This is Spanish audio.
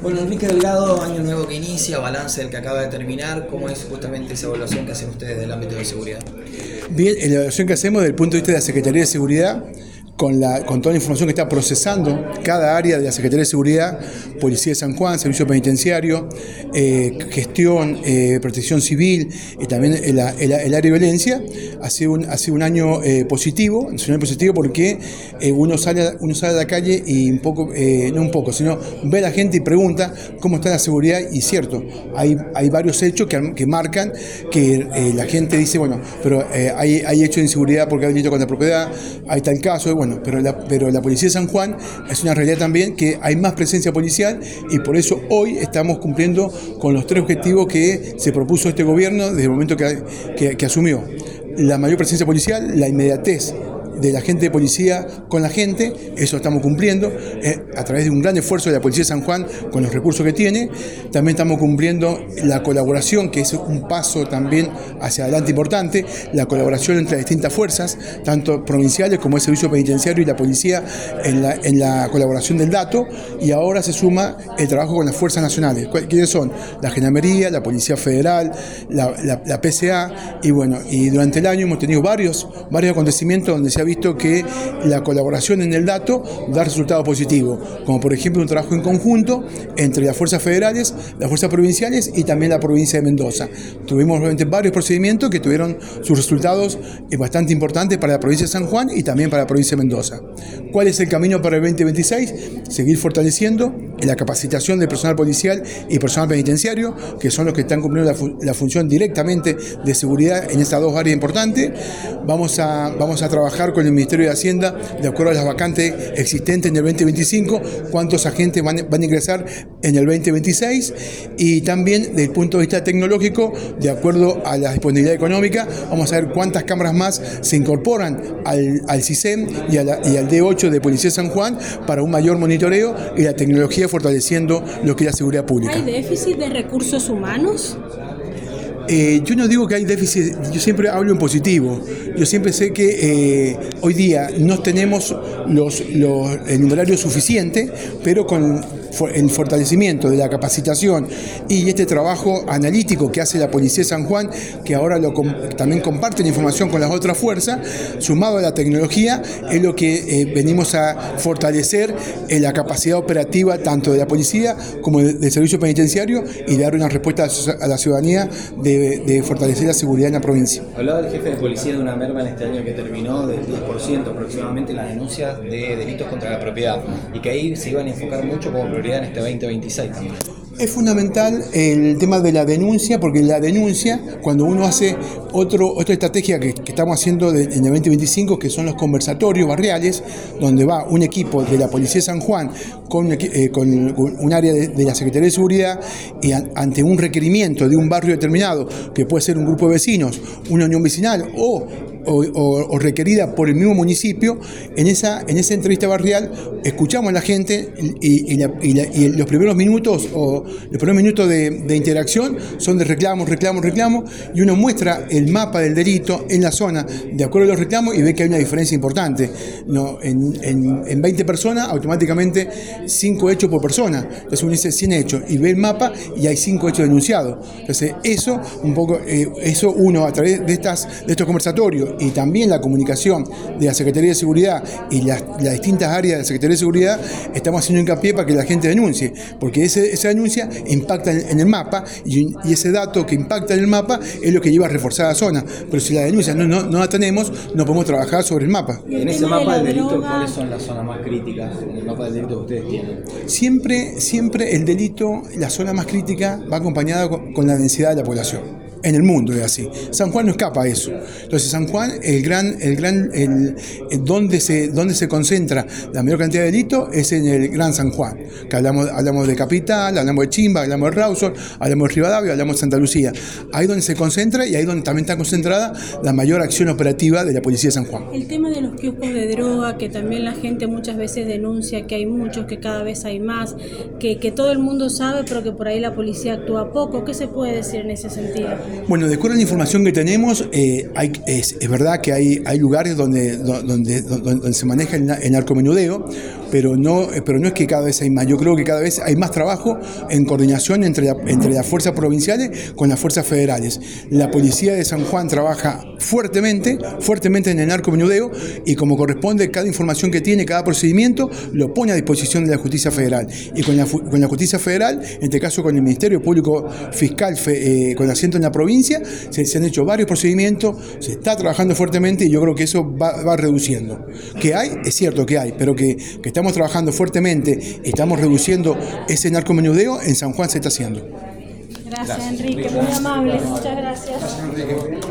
Bueno, Enrique Delgado, año nuevo que inicia, balance del que acaba de terminar, ¿cómo es justamente esa evaluación que hacen ustedes del ámbito de seguridad? Bien, la evaluación que hacemos desde el punto de vista de la Secretaría de Seguridad, con toda la información que está procesando cada área de la Secretaría de Seguridad, Policía de San Juan, Servicio Penitenciario, Gestión, Protección Civil y también el área de violencia, ha sido un año positivo, porque uno sale a la calle y sino ve a la gente y pregunta cómo está la seguridad, y cierto, hay varios hechos que marcan que la gente dice, bueno, pero hay hechos de inseguridad porque hay delito contra la propiedad, hay tal caso, bueno, pero la Policía de San Juan es una realidad también que hay más presencia policial, y por eso hoy estamos cumpliendo con los 3 objetivos que se propuso este gobierno desde el momento que asumió. La mayor presencia policial, la inmediatez de la gente de policía con la gente, eso estamos cumpliendo a través de un gran esfuerzo de la Policía de San Juan con los recursos que tiene. También estamos cumpliendo la colaboración, que es un paso también hacia adelante importante, la colaboración entre las distintas fuerzas, tanto provinciales como el Servicio Penitenciario y la Policía en la colaboración del dato, y ahora se suma el trabajo con las fuerzas nacionales, ¿quiénes son? La Gendarmería, la Policía Federal, la PCA, y bueno, y durante el año hemos tenido varios acontecimientos donde se ha visto que la colaboración en el dato da resultados positivos, como por ejemplo un trabajo en conjunto entre las fuerzas federales, las fuerzas provinciales y también la provincia de Mendoza. Tuvimos realmente varios procedimientos que tuvieron sus resultados bastante importantes para la provincia de San Juan y también para la provincia de Mendoza. ¿Cuál es el camino para el 2026? Seguir fortaleciendo la capacitación del personal policial y personal penitenciario, que son los que están cumpliendo la función directamente de seguridad en estas 2 áreas importantes. Vamos a trabajar con el Ministerio de Hacienda, de acuerdo a las vacantes existentes en el 2025, cuántos agentes van a ingresar en el 2026, y también desde el punto de vista tecnológico, de acuerdo a la disponibilidad económica, vamos a ver cuántas cámaras más se incorporan al CISEM y al D8 de Policía de San Juan para un mayor monitoreo y la tecnología fortaleciendo lo que es la seguridad pública. ¿Hay déficit de recursos humanos? Yo no digo que hay déficit, yo siempre hablo en positivo. Yo siempre sé que hoy día no tenemos el numerario suficiente, pero con el fortalecimiento de la capacitación y este trabajo analítico que hace la Policía de San Juan, que ahora también comparte la información con las otras fuerzas, sumado a la tecnología, es lo que venimos a fortalecer la capacidad operativa tanto de la policía como del servicio penitenciario, y dar una respuesta a la ciudadanía de fortalecer la seguridad en la provincia. Hablaba el jefe de policía de una merma en este año que terminó del 10% aproximadamente las denuncias de delitos contra la propiedad, y que ahí se iban a enfocar mucho como prioridad en este 2026 también. Es fundamental el tema de la denuncia, porque la denuncia, cuando uno hace otra estrategia que estamos haciendo en el 2025, que son los conversatorios barriales, donde va un equipo de la Policía de San Juan con un área de la Secretaría de Seguridad, y ante un requerimiento de un barrio determinado, que puede ser un grupo de vecinos, una unión vecinal o requerida por el mismo municipio, en esa entrevista barrial escuchamos a la gente, y los primeros minutos de interacción son de reclamos, y uno muestra el mapa del delito en la zona de acuerdo a los reclamos, y ve que hay una diferencia importante. No, en 20 personas, automáticamente 5 hechos por persona. Entonces uno dice 100 hechos y ve el mapa y hay 5 hechos denunciados. Entonces eso uno, a través de estos conversatorios y también la comunicación de la Secretaría de Seguridad y las distintas áreas de la Secretaría de Seguridad, estamos haciendo hincapié para que la gente denuncie, porque esa denuncia impacta en el mapa, y ese dato que impacta en el mapa es lo que lleva a reforzar la zona. Pero si la denuncia no la tenemos, no podemos trabajar sobre el mapa. En ese mapa del delito, ¿cuáles son las zonas más críticas en el mapa del delito que ustedes tienen? Siempre el delito, la zona más crítica va acompañada con la densidad de la población. En el mundo es así. San Juan no escapa a eso. Entonces San Juan, donde se concentra la mayor cantidad de delitos es en el Gran San Juan. Que hablamos de Capital, hablamos de Chimba, hablamos de Rawson, hablamos de Rivadavia, hablamos de Santa Lucía. Ahí donde se concentra, y ahí donde también está concentrada la mayor acción operativa de la Policía de San Juan. El tema de los kioscos de droga, que también la gente muchas veces denuncia que hay muchos, que cada vez hay más, que todo el mundo sabe, pero que por ahí la policía actúa poco. ¿Qué se puede decir en ese sentido? Bueno, de acuerdo a la información que tenemos, es verdad que hay lugares donde se maneja el narcomenudeo. pero no es que cada vez hay más. Yo creo que cada vez hay más trabajo en coordinación entre las fuerzas provinciales con las fuerzas federales. La policía de San Juan trabaja fuertemente en el narcomenudeo, y como corresponde, cada información que tiene, cada procedimiento, lo pone a disposición de la justicia federal. Y con la justicia federal, en este caso con el Ministerio Público Fiscal con asiento en la provincia, se han hecho varios procedimientos, se está trabajando fuertemente, y yo creo que eso va reduciendo. Que hay, es cierto que hay, pero que estamos trabajando fuertemente y estamos reduciendo ese narcomenudeo, en San Juan se está haciendo. Gracias, Enrique, muy amable, muchas gracias.